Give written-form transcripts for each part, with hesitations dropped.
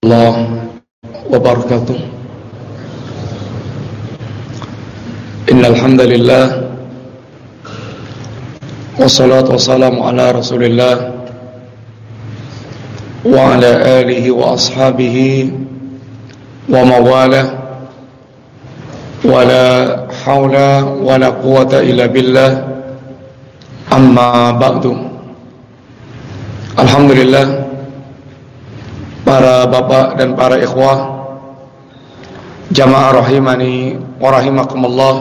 Allah wabarakatuh. Innal hamdalillah wassalatu wassalamu ala Rasulillah wa ala alihi wa ashabihi wa mawalah wa la hawla wa la quwwata illa billah, amma ba'du. Alhamdulillah, para bapak dan para ikhwah jamaah rahimani wa rahimakumullah,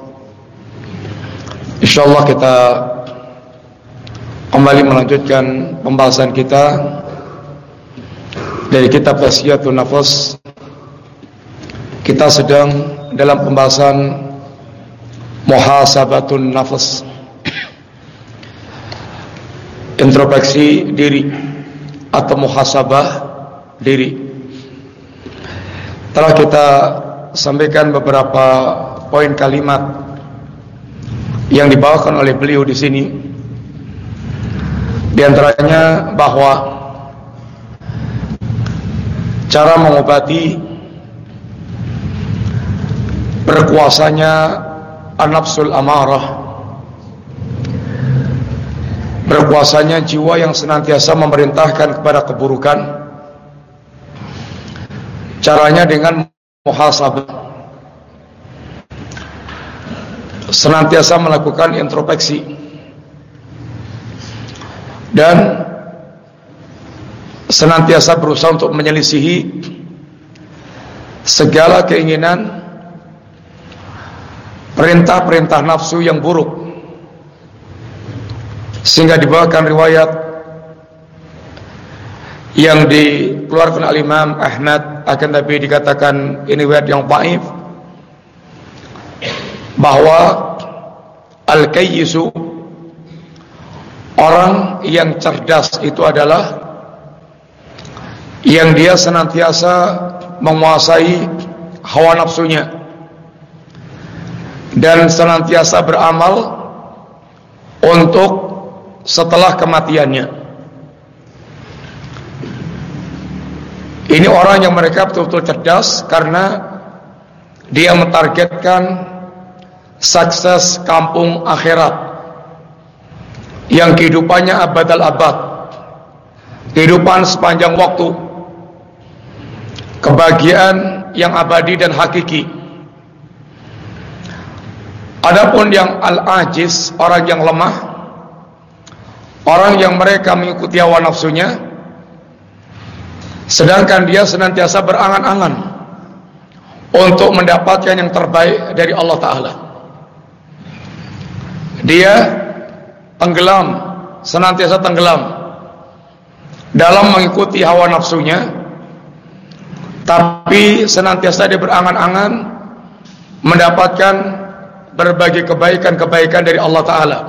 insyaallah kita kembali melanjutkan pembahasan kita dari kitab Tazkiyatun Nafas. Kita sedang dalam pembahasan muhasabatun nafas, introspeksi diri atau muhasabah diri. Telah kita sampaikan beberapa poin kalimat yang dibawakan oleh beliau di sini. Di antaranya bahwa cara mengobati berkuasanya an-nafsul amarah, berkuasanya jiwa yang senantiasa memerintahkan kepada keburukan, caranya dengan muhasabah, senantiasa melakukan introspeksi dan senantiasa berusaha untuk menyelisihi segala keinginan, perintah-perintah nafsu yang buruk. Sehingga dibawakan riwayat yang dikeluarkan oleh Imam Ahmad, akan tapi dikatakan ini riwayat yang dhaif, bahwa al-kayyisu, orang yang cerdas itu adalah yang dia senantiasa menguasai hawa nafsunya dan senantiasa beramal untuk setelah kematiannya. Ini orang yang mereka betul-betul cerdas karena dia mentargetkan sukses kampung akhirat yang kehidupannya abadal abad, kehidupan sepanjang waktu, kebahagiaan yang abadi dan hakiki. Adapun yang al-ajiz, orang yang lemah, orang yang mereka mengikuti hawa nafsunya, sedangkan dia senantiasa berangan-angan untuk mendapatkan yang terbaik dari Allah Ta'ala. Dia tenggelam, senantiasa tenggelam dalam mengikuti hawa nafsunya, tapi senantiasa dia berangan-angan mendapatkan berbagai kebaikan-kebaikan dari Allah Ta'ala.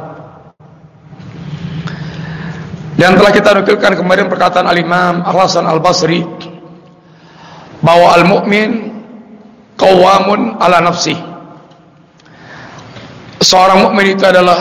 Dan telah kita nukilkan kemarin perkataan Al-Imam Al-Hasan Al-Basri bahwa al-mu'min qawamun ala nafsi. Seorang mukmin itu adalah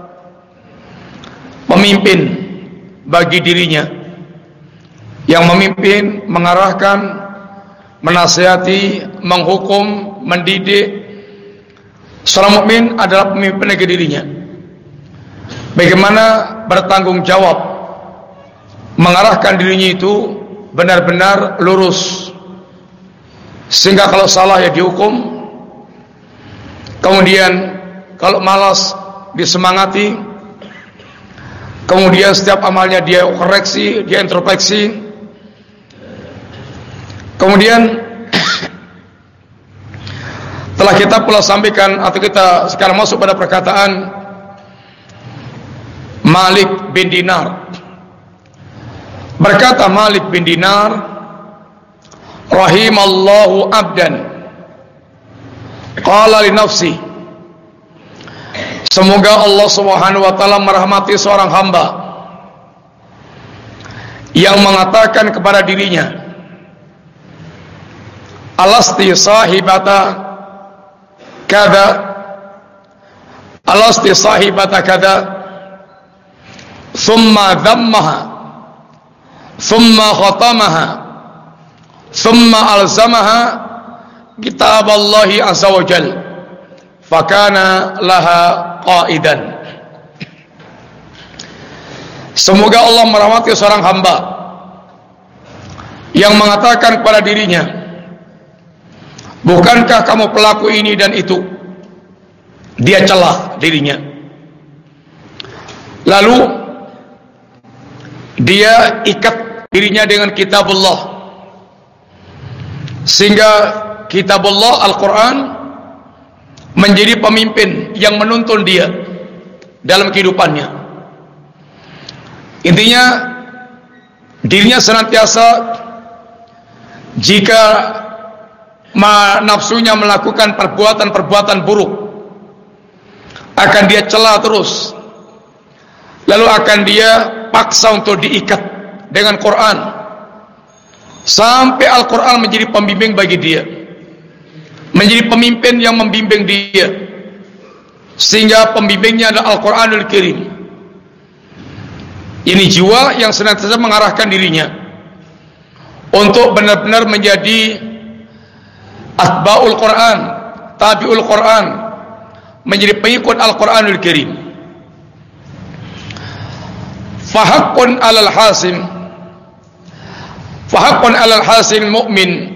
pemimpin bagi dirinya, yang memimpin, mengarahkan, menasihati, menghukum, mendidik. Seorang mukmin adalah pemimpin bagi dirinya. Bagaimana bertanggung jawab mengarahkan dirinya itu benar-benar lurus, sehingga kalau salah ya dihukum, kemudian kalau malas disemangati, kemudian setiap amalnya dia koreksi, dia introspeksi. Kemudian telah kita pula sampaikan, atau kita sekarang masuk pada perkataan Malik bin Dinar. Berkata Malik bin Dinar, rahimallahu abdan qala li nafsi, semoga Allah Subhanahu wa taala merahmati seorang hamba yang mengatakan kepada dirinya, alasti sahibata kada, alasti sahibata kada, thumma dhammaha thumma khatamaha thumma alzamaha kitab Allah azza wa jal fakana laha qaidan. Semoga Allah merahmati seorang hamba yang mengatakan kepada dirinya, bukankah kamu pelaku ini dan itu? Dia celah dirinya, lalu dia ikat dirinya dengan kitabullah, sehingga kitabullah Al-Quran menjadi pemimpin yang menuntun dia dalam kehidupannya. Intinya, dirinya senantiasa jika nafsunya melakukan perbuatan-perbuatan buruk, akan dia cela terus, lalu akan dia paksa untuk diikat dengan Quran sampai Al-Quran menjadi pembimbing bagi dia, menjadi pemimpin yang membimbing dia, sehingga pembimbingnya adalah Al-Quranul Karim. Ini jiwa yang senantiasa mengarahkan dirinya untuk benar-benar menjadi atba'ul Quran, tabi'ul Quran, menjadi pengikut Al-Quranul Karim. Fahaqqun 'alal hasim, fahaqqun 'alal hasim mu'min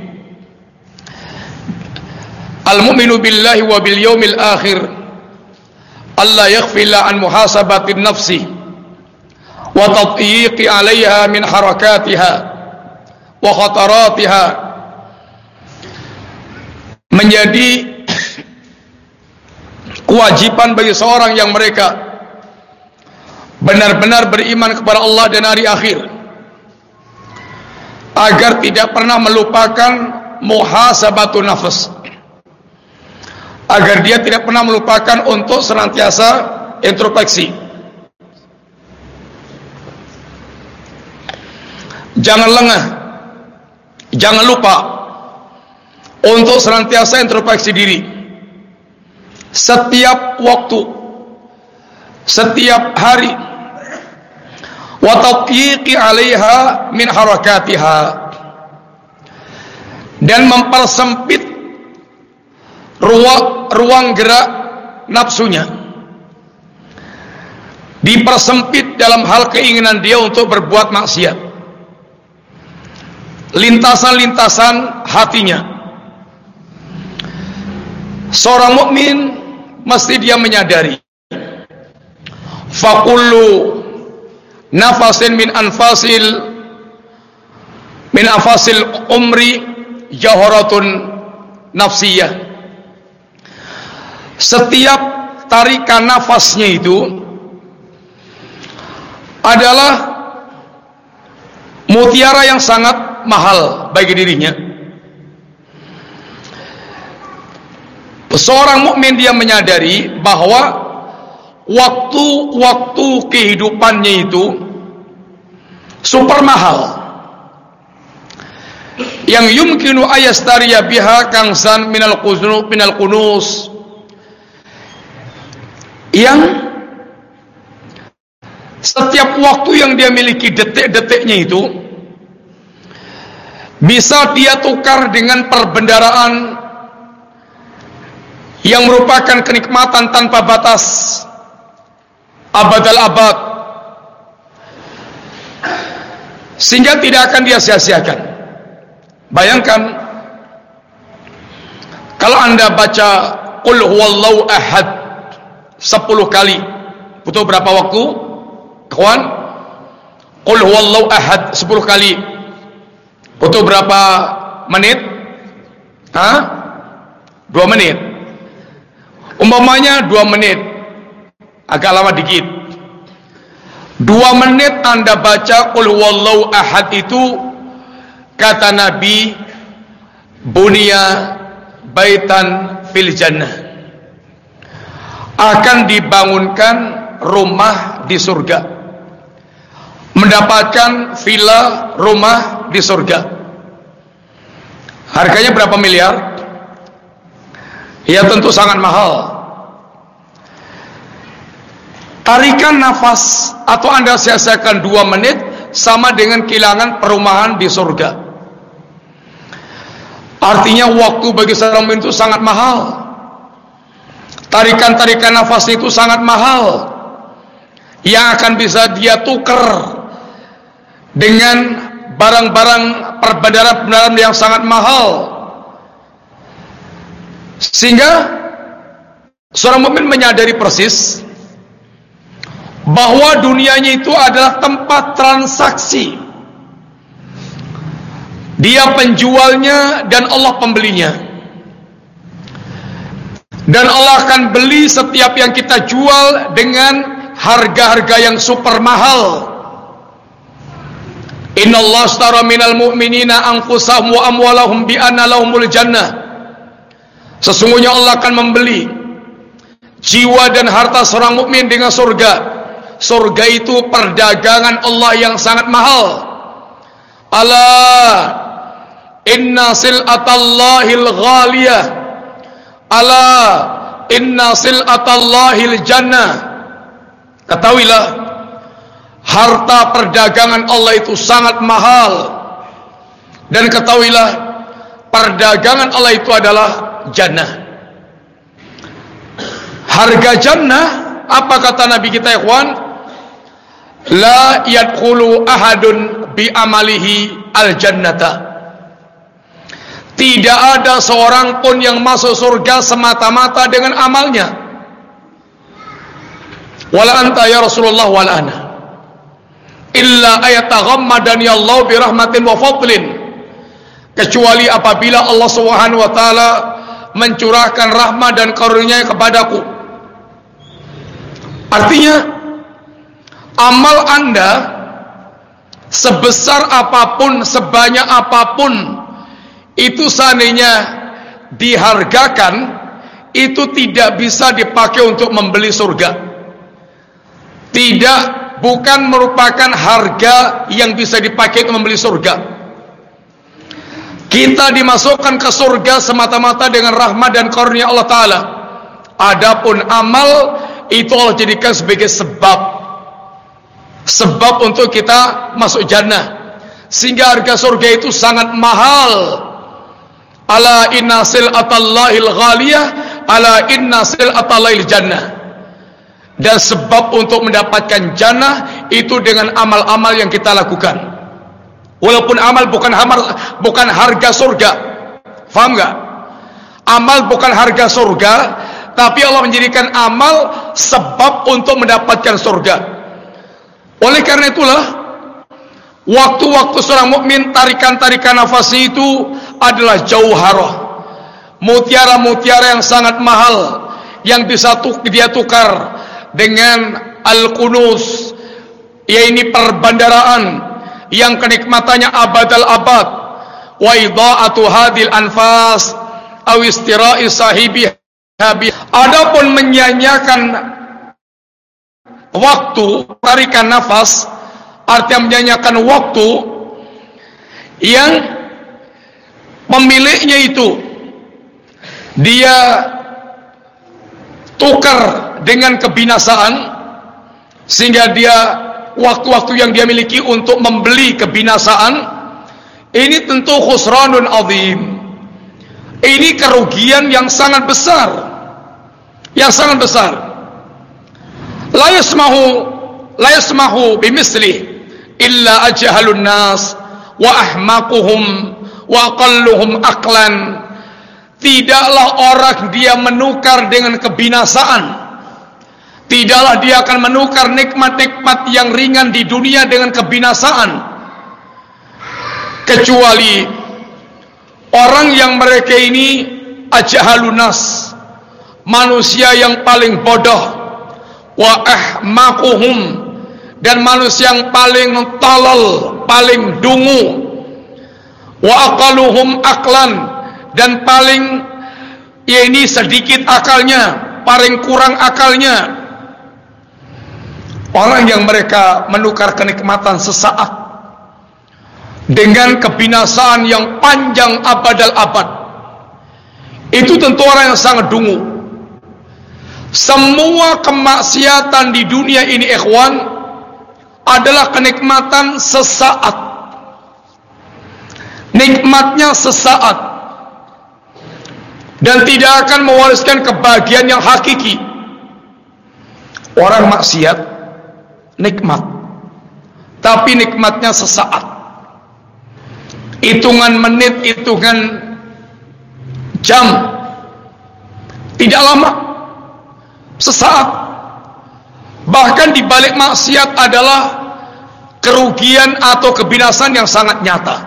al-mu'minu billahi wa bil yawmil akhir alla yaghfila an muhasabatin nafsi wa tatyiqi 'alayha min harakatiha wa khataratiha. Menjadi kewajiban bagi seorang yang mereka benar-benar beriman kepada Allah dan hari akhir, agar tidak pernah melupakan muhasabatun nafs, agar dia tidak pernah melupakan untuk senantiasa introspeksi. Jangan lengah, jangan lupa untuk senantiasa introspeksi diri setiap waktu, setiap hari. Wa tatyiqi 'alaiha min harakatiha, dan mempersempit ruang gerak nafsunya, dipersempit dalam hal keinginan dia untuk berbuat maksiat, lintasan-lintasan hatinya. Seorang mukmin mesti dia menyadari, faqullu nafasin min anfasil umri jaharatun nafsiyah. Setiap tarikan nafasnya itu adalah mutiara yang sangat mahal bagi dirinya. Seorang mukmin dia menyadari bahwa waktu-waktu kehidupannya itu super mahal, yang yumkinu ayastariya biha kangsan minal kunus, yang setiap waktu yang dia miliki, detik-detiknya itu bisa dia tukar dengan perbendaharaan yang merupakan kenikmatan tanpa batas, abadal abad, sehingga tidak akan dia sia-siakan. Bayangkan kalau Anda baca Qul huwallahu ahad 10 kali, butuh berapa waktu, kawan? Qul huwallahu ahad 10 kali butuh berapa menit? 2 menit. Umpamanya 2 menit, agak lama dikit. 2 menit Anda baca Qul huwallahu ahad itu, kata Nabi, bunia baitan fil jannah, akan dibangunkan rumah di surga, mendapatkan villa rumah di surga. Harganya berapa miliar? Ya tentu sangat mahal. Tarikan nafas atau Anda sia-siakan 2 menit sama dengan kehilangan perumahan di surga. Artinya waktu bagi seorang mukmin itu sangat mahal. Tarikan-tarikan nafas itu sangat mahal, yang akan bisa dia tukar dengan barang-barang perbendaharaan yang sangat mahal. Sehingga seorang mukmin menyadari persis bahwa dunianya itu adalah tempat transaksi. Dia penjualnya dan Allah pembelinya. Dan Allah akan beli setiap yang kita jual dengan harga-harga yang super mahal. Innallaha ashtara minal mu'minina anfusahum wa amwalahum bi anna lahumul jannah. Sesungguhnya Allah akan membeli jiwa dan harta seorang mukmin dengan surga. Surga itu perdagangan Allah yang sangat mahal. Allah inna sil'atallahil ghaliyah. Ala inna sil'atallahil jannah. Ketahuilah, harta perdagangan Allah itu sangat mahal. Dan ketahuilah, perdagangan Allah itu adalah jannah. Harga jannah, apa kata Nabi kita ikhwan? La yadkhulu ahadun bi amalihi al jannata. Tidak ada seorang pun yang masuk surga semata-mata dengan amalnya. Wala anta ya Rasulullah wala ana. Illa ayataghammadani Allah bi rahmatin wa fadlin. Kecuali apabila Allah Subhanahu wa taala mencurahkan rahmat dan karunia-Nya kepadaku. Artinya, amal Anda sebesar apapun, sebanyak apapun, itu seandainya dihargakan, itu tidak bisa dipakai untuk membeli surga. Tidak, bukan merupakan harga yang bisa dipakai untuk membeli surga. Kita dimasukkan ke surga semata-mata dengan rahmat dan karunia Allah Ta'ala. Adapun amal, itu Allah jadikan sebagai sebab untuk kita masuk jannah. Sehingga harga surga itu sangat mahal. Ala inna sil'atallahil ghaliyah, ala inna sil'atallahil jannah. Dan sebab untuk mendapatkan jannah itu dengan amal-amal yang kita lakukan. Walaupun amal bukan harga surga. Faham gak? Amal bukan harga surga, tapi Allah menjadikan amal sebab untuk mendapatkan surga. Oleh karena itulah, waktu-waktu seorang mukmin tarikan-tarikan nafasnya itu adalah jauharah, mutiara-mutiara yang sangat mahal, yang bisa dia tukar dengan al-kunuz, yaitu perbendaharaan yang kenikmatannya abadal abad. Wa idha'atu hadil anfas aw istira'i sahibiha. Adapun menyanyiakan waktu, tarikan nafas, artinya menyanyiakan waktu yang pemiliknya itu dia tukar dengan kebinasaan, sehingga dia waktu-waktu yang dia miliki untuk membeli kebinasaan, ini tentu khusranun azim. Ini kerugian yang sangat besar, La yasmahu bimislih illa ajhalun nas wa ahmaquhum wa aqalluhum aqlan. Tidaklah orang dia menukar dengan kebinasaan. Tidaklah dia akan menukar nikmat-nikmat yang ringan di dunia dengan kebinasaan, kecuali orang yang mereka ini ajhalunas, manusia yang paling bodoh, wa ahmaquhum, dan manusia yang paling tolol, paling dungu, wa aqaluhum aqlan, dan paling ini sedikit akalnya, paling kurang akalnya. Orang yang mereka menukar kenikmatan sesaat dengan kebinasaan yang panjang abadal abad, itu tentu orang yang sangat dungu. Semua kemaksiatan di dunia ini ikhwan adalah kenikmatan sesaat. Nikmatnya sesaat. dan tidak akan mewariskan kebahagiaan yang hakiki. Orang maksiat nikmat, tapi nikmatnya sesaat, hitungan menit, hitungan jam, tidak lama, sesaat. Bahkan di balik maksiat adalah kerugian atau kebinasan yang sangat nyata.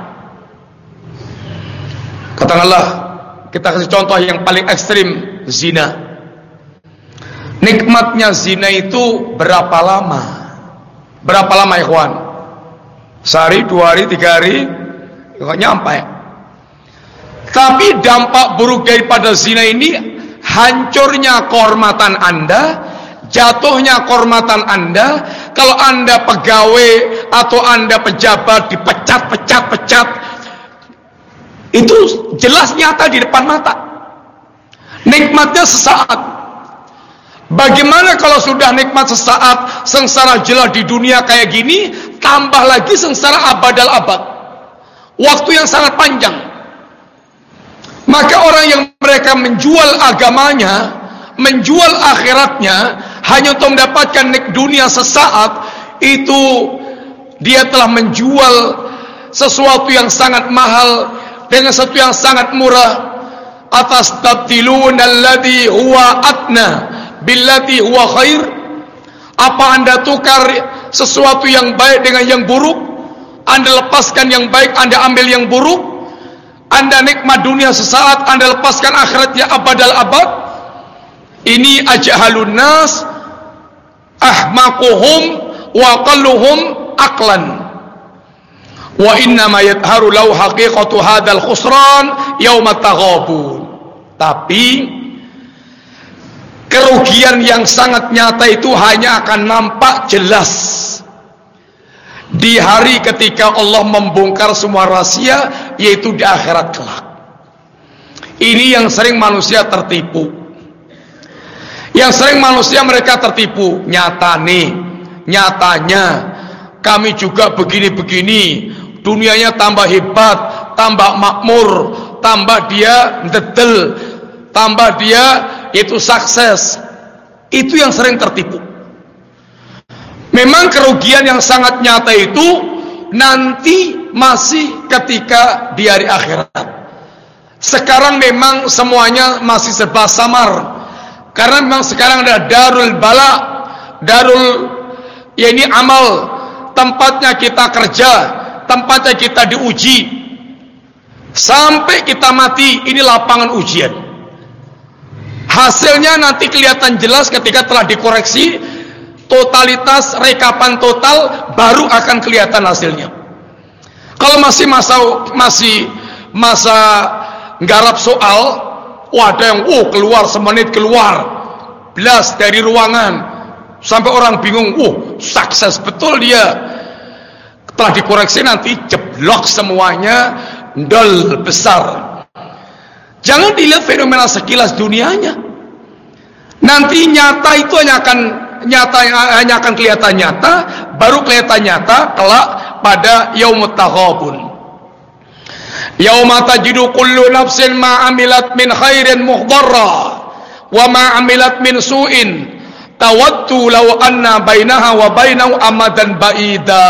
Katakanlah, kita kasih contoh yang paling ekstrim, zina. Nikmatnya zina itu berapa lama? Berapa lama, ikhwan? Sehari, 2 hari, 3 hari, nggak nyampe. Tapi dampak buruk daripada zina ini, hancurnya kehormatan Anda, jatuhnya kehormatan Anda. Kalau Anda pegawai atau Anda pejabat dipecat, itu jelas nyata di depan mata. Nikmatnya sesaat. Bagaimana kalau sudah nikmat sesaat, sengsara jelas di dunia kayak gini, tambah lagi sengsara abadal abad, waktu yang sangat panjang. Maka orang yang mereka menjual agamanya, menjual akhiratnya hanya untuk mendapatkan dunia sesaat, itu dia telah menjual sesuatu yang sangat mahal dengan sesuatu yang sangat murah. Atas tabdilun alladhi huwa adna billati huwa khair. Apa Anda tukar sesuatu yang baik dengan yang buruk? Anda lepaskan yang baik, Anda ambil yang buruk. Anda nikmat dunia sesaat, Anda lepaskan akhiratnya abadal abad. Ini ajhalun nas, ahmaquhum wa qalluhum aqlan. Wa innama yadharu lau haqiqatu hadzal khusran yauma taghabun. Tapi kerugian yang sangat nyata itu hanya akan nampak jelas di hari ketika Allah membongkar semua rahasia, yaitu di akhirat kelak. Ini yang sering manusia tertipu. Yang sering manusia mereka tertipu. Nyatanya kami juga begini-begini, dunianya tambah hebat, tambah makmur, tambah dia dedel, tambah dia itu sukses. Itu yang sering tertipu. Memang kerugian yang sangat nyata itu nanti masih ketika di hari akhirat. Sekarang memang semuanya masih serba samar, karena memang sekarang ada darul bala, darul, ya ini amal, tempatnya kita kerja, tempatnya kita diuji sampai kita mati. Ini lapangan ujian. Hasilnya nanti kelihatan jelas ketika telah dikoreksi, totalitas rekapan total baru akan kelihatan hasilnya. Kalau masih masa nggarap soal, ada yang keluar semenit keluar belas dari ruangan sampai orang bingung, sukses betul dia. Telah dikoreksi nanti jeblok semuanya, ndol besar. Jangan dilihat fenomena sekilas dunianya. Nanti nyata itu hanya akan kelihatan nyata, baru kelihatan nyata kelak pada yaumut taghabun. Yauma tajidu kullu nafsin ma amilat min khairin muhdharra wa ma amilat min su'in tawaddu law anna bainaha wa bainahu amadan ba'ida.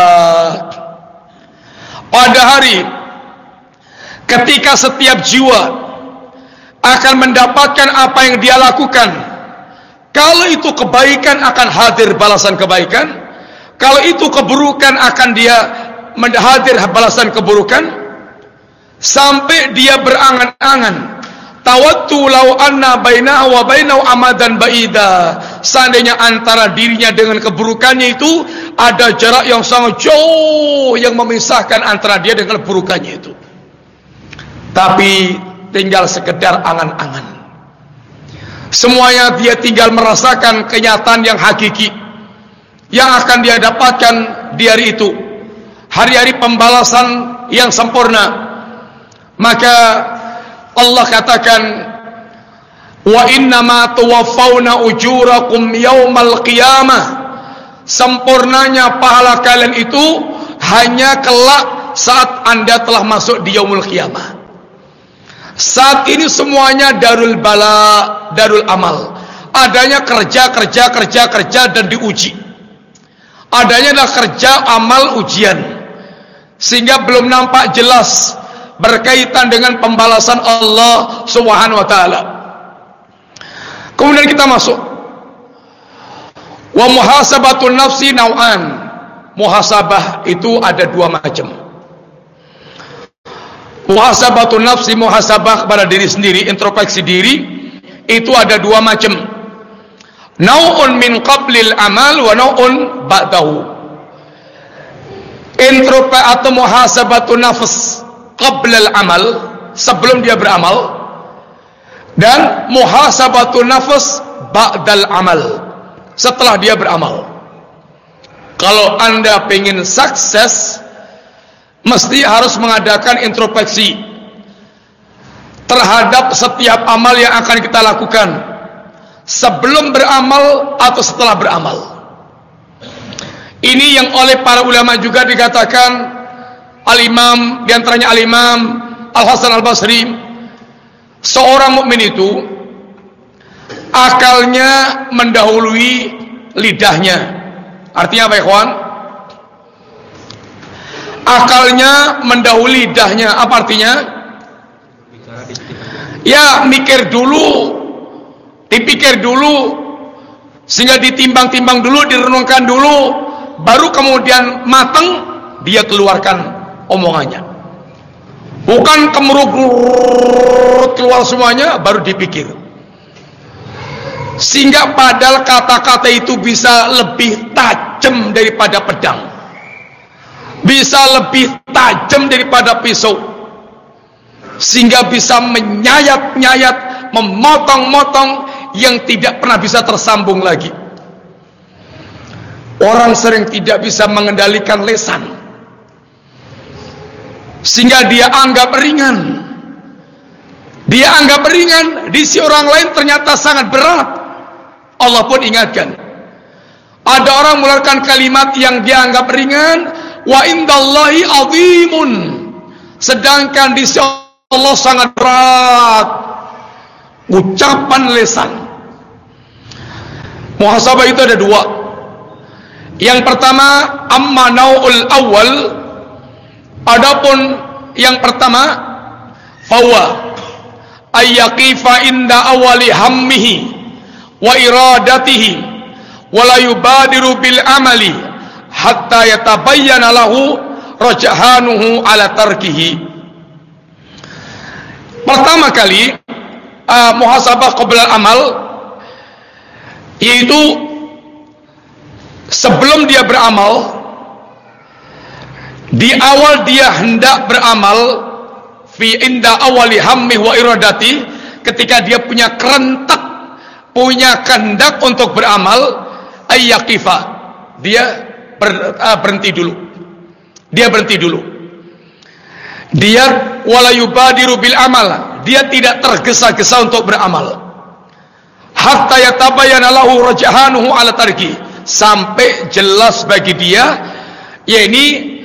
Pada hari ketika setiap jiwa akan mendapatkan apa yang dia lakukan. Kalau itu kebaikan akan hadir balasan kebaikan, kalau itu keburukan akan dia hadir balasan keburukan, sampai dia berangan-angan, tawaddu law anna bainahu wa bainahu amadan ba'ida. Seandainya antara dirinya dengan keburukannya itu ada jarak yang sangat jauh yang memisahkan antara dia dengan keburukannya itu. Tapi tinggal sekedar angan-angan. Semuanya dia tinggal merasakan kenyataan yang hakiki yang akan dia dapatkan di hari itu, hari-hari pembalasan yang sempurna. Maka Allah katakan, wa innama tuwaffawna ujurakum yaumal qiyamah. Sempurnanya pahala kalian itu hanya kelak saat Anda telah masuk di yaumul qiyamah. Saat ini semuanya darul bala, darul amal. Adanya kerja dan diuji. Adanya adalah kerja, amal, ujian. Sehingga belum nampak jelas berkaitan dengan pembalasan Allah Subhanahu wa taala. Kemudian kita masuk. Wa muhasabatun nafsi nau'an. Muhasabah itu ada dua macam. Muhasabatun nafsi, muhasabah kepada diri sendiri, introspeksi diri, itu ada dua macam. Nau'un min qablil amal wa nau'un ba'dahu. Introspeksi atau muhasabatun nafs qablal amal, sebelum dia beramal, dan muhasabatun nafs ba'dal amal, setelah dia beramal. Kalau Anda pengen sukses, mesti harus mengadakan introspeksi terhadap setiap amal yang akan kita lakukan, sebelum beramal atau setelah beramal. Ini yang oleh para ulama juga dikatakan, Al-Imam, diantaranya Al-Imam Al-Hasan Al-Basri, seorang mukmin itu akalnya mendahului lidahnya. Artinya apa, ikhwan? Akalnya mendahului lidahnya. Apa artinya? Ya, mikir dulu, dipikir dulu, sehingga ditimbang-timbang dulu, direnungkan dulu, baru kemudian matang dia keluarkan omongannya. Bukan kemeruk keluar semuanya baru dipikir. Sehingga padahal kata-kata itu bisa lebih tajam daripada pedang, bisa lebih tajam daripada pisau, sehingga bisa menyayat-nyayat, memotong-motong yang tidak pernah bisa tersambung lagi. Orang sering tidak bisa mengendalikan lisan, sehingga dia anggap ringan. Dia anggap ringan, di sisi orang lain ternyata sangat berat. Allah pun ingatkan, ada orang mengeluarkan kalimat yang dia anggap ringan, wa indallahi azimun, sedangkan di sisi Allah sangat berat ucapan lisan. Muhasabah itu ada dua. Yang pertama, amma nau'ul awal, adapun yang pertama, fawa ayyaqifa inda awali hammihi wa iradatihi wa la yubadiru bil amali hatta yatabayyana lahu rajahanuhu ala tarkihi. Pertama kali muhasabah qabla amal, yaitu sebelum dia beramal, di awal dia hendak beramal, fi inda awali hammih wa iradati, ketika dia punya kerentak, punya kehendak untuk beramal, ayyaqifa, dia berhenti dulu. Dia berhenti dulu. Dia wala yubadiru bil amal, dia tidak tergesa-gesa untuk beramal. Hatta yatabayyana lahu rajahanuhu ala tarki, sampai jelas bagi dia, ya ini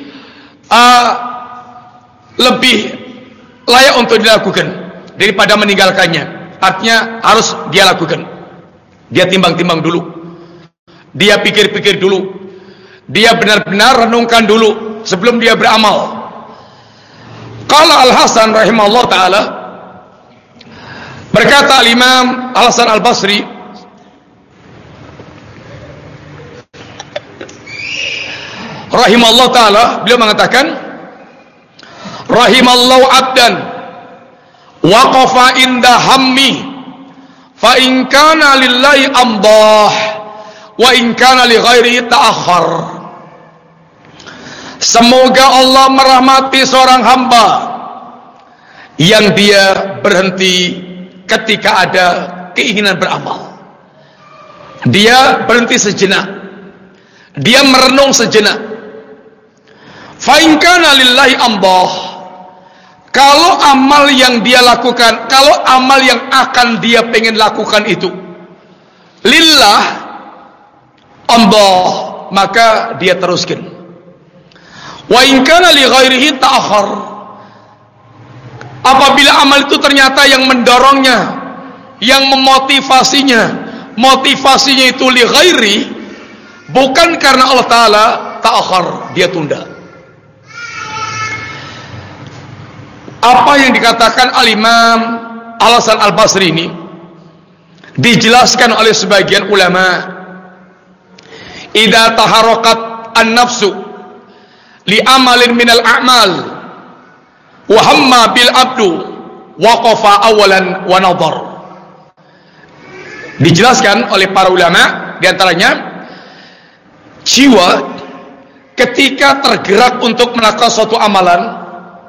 lebih layak untuk dilakukan daripada meninggalkannya. Artinya harus dia lakukan. Dia timbang-timbang dulu, dia pikir-pikir dulu, dia benar-benar renungkan dulu sebelum dia beramal. Qala Al-Hasan rahimahullah ta'ala, berkata Al-Imam Al-Hasan Al-Basri, rahimahullah ta'ala, beliau mengatakan, rahimallahu abdan waqafa inda hammi fa in kana lillahi amdah wa in kana li ghairihi ta'akhkhar. Semoga Allah merahmati seorang hamba yang dia berhenti ketika ada keinginan beramal. Dia berhenti sejenak, dia merenung sejenak. Fa in kana lillahi amdah, kalau amal yang dia lakukan, kalau amal yang akan dia pengen lakukan itu lillah amdah, maka dia teruskan. Wa in kana li ghairihi ta'akhkhar, Apabila amal itu ternyata yang mendorongnya, yang memotivasinya, motivasinya itu li ghairi, bukan karena Allah Ta'ala, ta'akhir, dia tunda. Apa yang dikatakan Al-Imam Al-Hasan Al-Basri ini dijelaskan oleh sebagian ulama. Idza taharrakat an-nafsu li amalin minal a'mal wa hamma bil abdu waqafa awalan wa nadhar. Dijelaskan oleh para ulama, di antaranya jiwa ketika tergerak untuk melakukan suatu amalan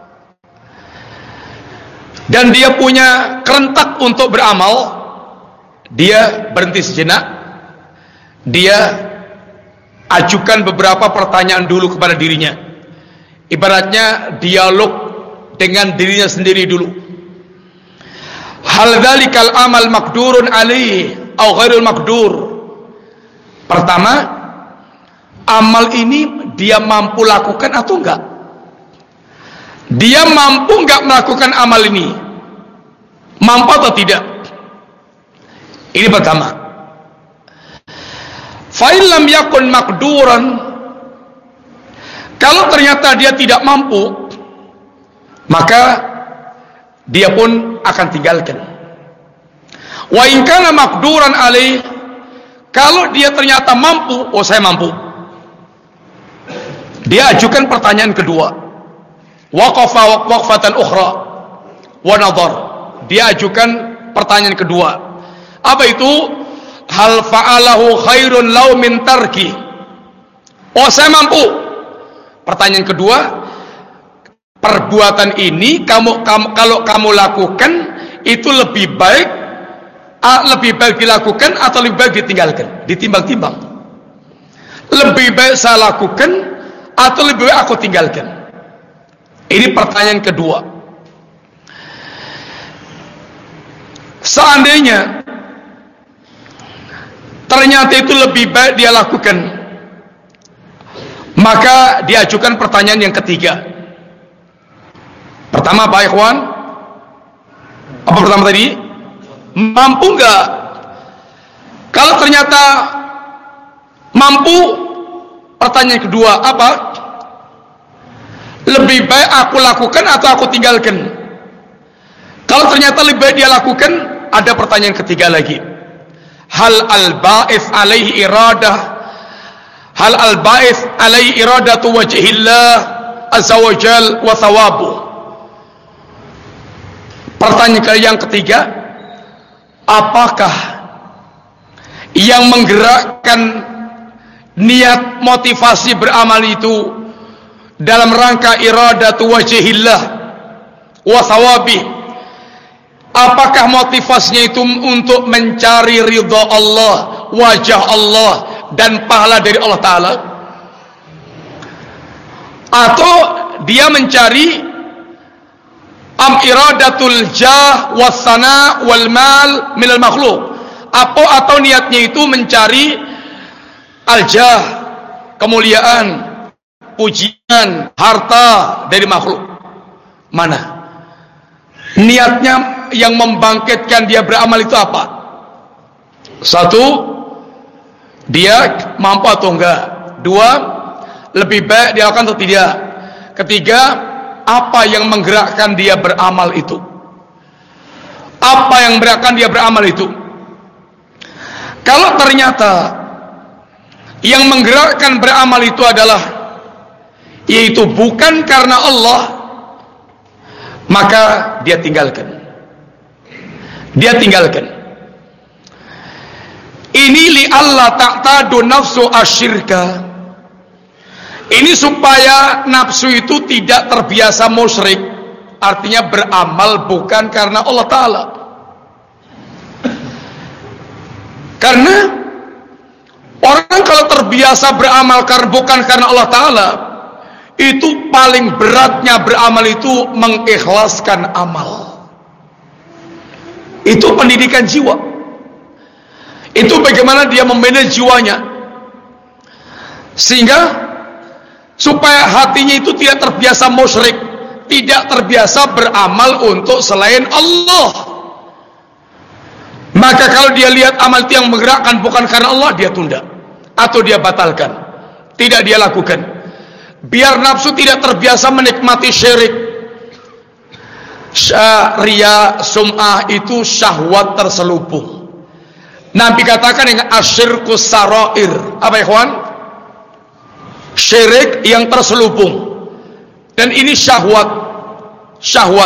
dan dia punya kerentak untuk beramal, dia berhenti sejenak, dia ajukan beberapa pertanyaan dulu kepada dirinya. Ibaratnya dialog dengan dirinya sendiri dulu. Hal dzalikal amal maqdurun alaihi au ghairul maqdur. Pertama, amal ini dia mampu lakukan atau enggak? Dia mampu enggak melakukan amal ini? Mampu atau tidak? Ini pertama. Fa in lam yakun maqduran, kalau ternyata dia tidak mampu, maka dia pun akan tinggalkan. Wa in kana maqduran alaih, kalau dia ternyata mampu, oh saya mampu, dia ajukan pertanyaan kedua. Waqafa waqfatan ukhra wa nadhar. Dia ajukan pertanyaan kedua. Apa itu? Hal fa'alahu khairun lau min tarki. Oh saya mampu. Pertanyaan kedua, perbuatan ini kalau kamu lakukan itu lebih baik dilakukan atau lebih baik ditinggalkan? Ditimbang-timbang. Lebih baik saya lakukan atau lebih baik aku tinggalkan? Ini pertanyaan kedua. Seandainya ternyata itu lebih baik dia lakukan, maka diajukan pertanyaan yang ketiga. Pertama Pak Ikhwan, apa pertama tadi? Mampu enggak? Kalau ternyata mampu, pertanyaan kedua apa? Lebih baik aku lakukan atau aku tinggalkan? Kalau ternyata lebih baik dia lakukan, ada pertanyaan ketiga lagi. Hal al-ba'ith alaihi iradah, hal al-ba'ith alaihi iradatu wajhillah azza wa jal wa thawabu. Pertanyaan yang ketiga, apakah yang menggerakkan niat motivasi beramal itu dalam rangka iradatu wajhillah wa thawabi? Apakah motivasinya itu untuk mencari ridha Allah, wajah Allah dan pahala dari Allah Ta'ala? Atau dia mencari iradatul jah wassana wal mal minal makhluk? Atau niatnya itu mencari al-jah, kemuliaan, pujian, harta dari makhluk? Mana niatnya yang membangkitkan dia beramal itu apa? Satu, dia mampu atau enggak. Dua, lebih baik dia lakukan atau tidak. Ketiga, apa yang menggerakkan dia beramal itu? Apa yang menggerakkan dia beramal itu? Kalau ternyata yang menggerakkan beramal itu adalah yaitu bukan karena Allah, maka dia tinggalkan. Dia tinggalkan. Ini li Allah ta'tadu nafsu asyirka. Ini supaya nafsu itu tidak terbiasa musyrik. Artinya beramal bukan karena Allah Ta'ala. Karena orang kalau terbiasa beramal bukan karena Allah Ta'ala, itu paling beratnya beramal itu mengikhlaskan amal. Itu pendidikan jiwa. Itu bagaimana dia memanage jiwanya, sehingga supaya hatinya itu tidak terbiasa musyrik, tidak terbiasa beramal untuk selain Allah. Maka kalau dia lihat amal itu yang menggerakkan bukan karena Allah, dia tunda atau dia batalkan, tidak dia lakukan. Biar nafsu tidak terbiasa menikmati syirik. Riya, sum'ah itu syahwat terselubung. Nabi katakan yang asyirku sarair. Apa ya kawan? Syirik yang terselubung. Dan ini syahwat. Syahwat.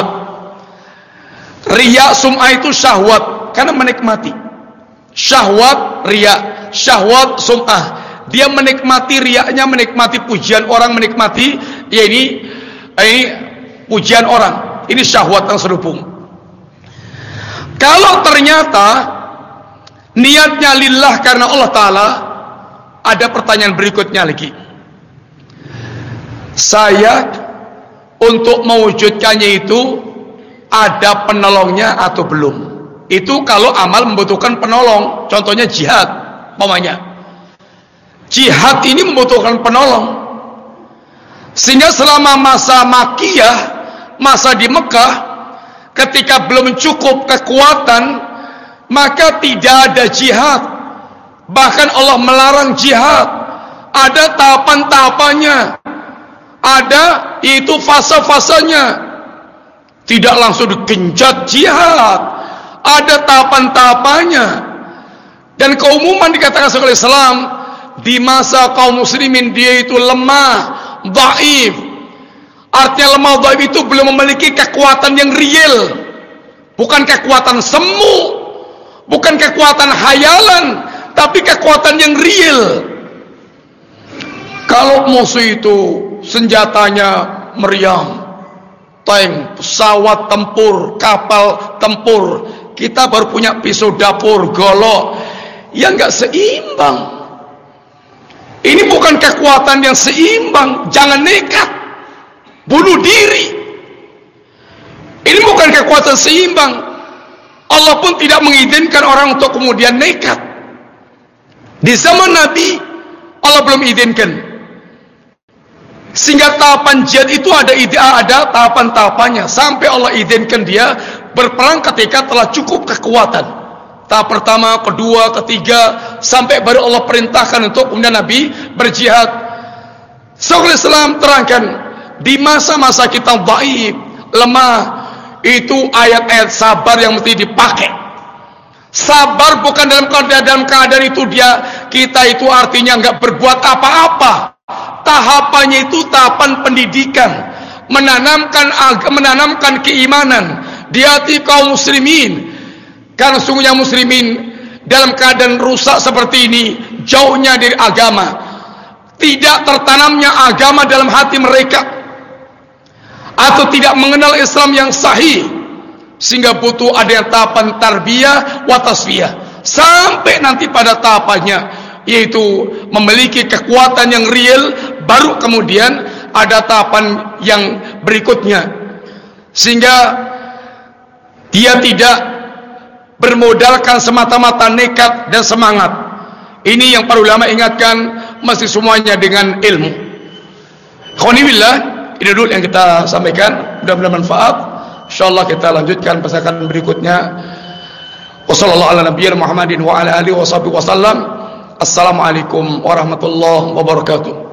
Riya, sum'ah itu syahwat karena menikmati. Syahwat riya, syahwat sum'ah. Dia menikmati riyanya, menikmati pujian orang, menikmati ya ini pujian orang. Ini syahwat yang terselubung. Kalau ternyata niatnya lillah karena Allah Ta'ala, ada pertanyaan berikutnya lagi. Saya untuk mewujudkannya itu ada penolongnya atau belum? Itu kalau amal membutuhkan penolong. Contohnya jihad, umpamanya. Jihad ini membutuhkan penolong. Sehingga selama masa Makkiyah, masa di Mekah, ketika belum cukup kekuatan, maka tidak ada jihad. Bahkan Allah melarang jihad. Ada tahapan-tahapannya, ada itu fase-fasenya. Tidak langsung digenjot jihad, ada tahapan-tahapannya. Dan keumuman dikatakan oleh Islam, di masa kaum muslimin dia itu lemah, dhaif. Artinya lemah, dhaif itu belum memiliki kekuatan yang real. Bukan kekuatan semu, bukan kekuatan hayalan, tapi kekuatan yang real. Kalau musuh itu senjatanya meriam, tank, pesawat tempur, kapal tempur, kita baru punya pisau dapur, golok, yang gak seimbang. Ini bukan kekuatan yang seimbang. Jangan nekat bunuh diri. Ini bukan kekuatan seimbang. Allah pun tidak mengizinkan orang untuk kemudian nekat. Di zaman Nabi Allah belum izinkan. Sehingga tahapan jihad itu ada tahapan-tahapannya. Sampai Allah izinkan dia berperang ketika telah cukup kekuatan. Tahap pertama, kedua, ketiga, sampai baru Allah perintahkan untuk kemudian Nabi berjihad. Syekhul Islam terangkan, di masa-masa kita dhaif, lemah, itu ayat-ayat sabar yang mesti dipakai. Sabar bukan dalam keadaan itu kita itu artinya enggak berbuat apa-apa. Tahapannya itu tahapan pendidikan, menanamkan keimanan di hati kaum muslimin. Karena sungguhnya muslimin dalam keadaan rusak seperti ini, jauhnya dari agama, tidak tertanamnya agama dalam hati mereka, atau tidak mengenal Islam yang sahih, sehingga butuh adanya tahapan tarbiyah wa tasfiyah, sampai nanti pada tahapannya, yaitu memiliki kekuatan yang real, baru kemudian ada tahapan yang berikutnya, sehingga dia tidak bermodalkan semata-mata nekat dan semangat. Ini yang para ulama ingatkan, mesti semuanya dengan ilmu. Khonibillah, ini dulu yang kita sampaikan, mudah-mudahan manfaat. Insyaallah kita lanjutkan pesan berikutnya. Wassallallahu ala nabiyina Muhammadin wa ala alihi wasallam. Assalamualaikum warahmatullahi wabarakatuh.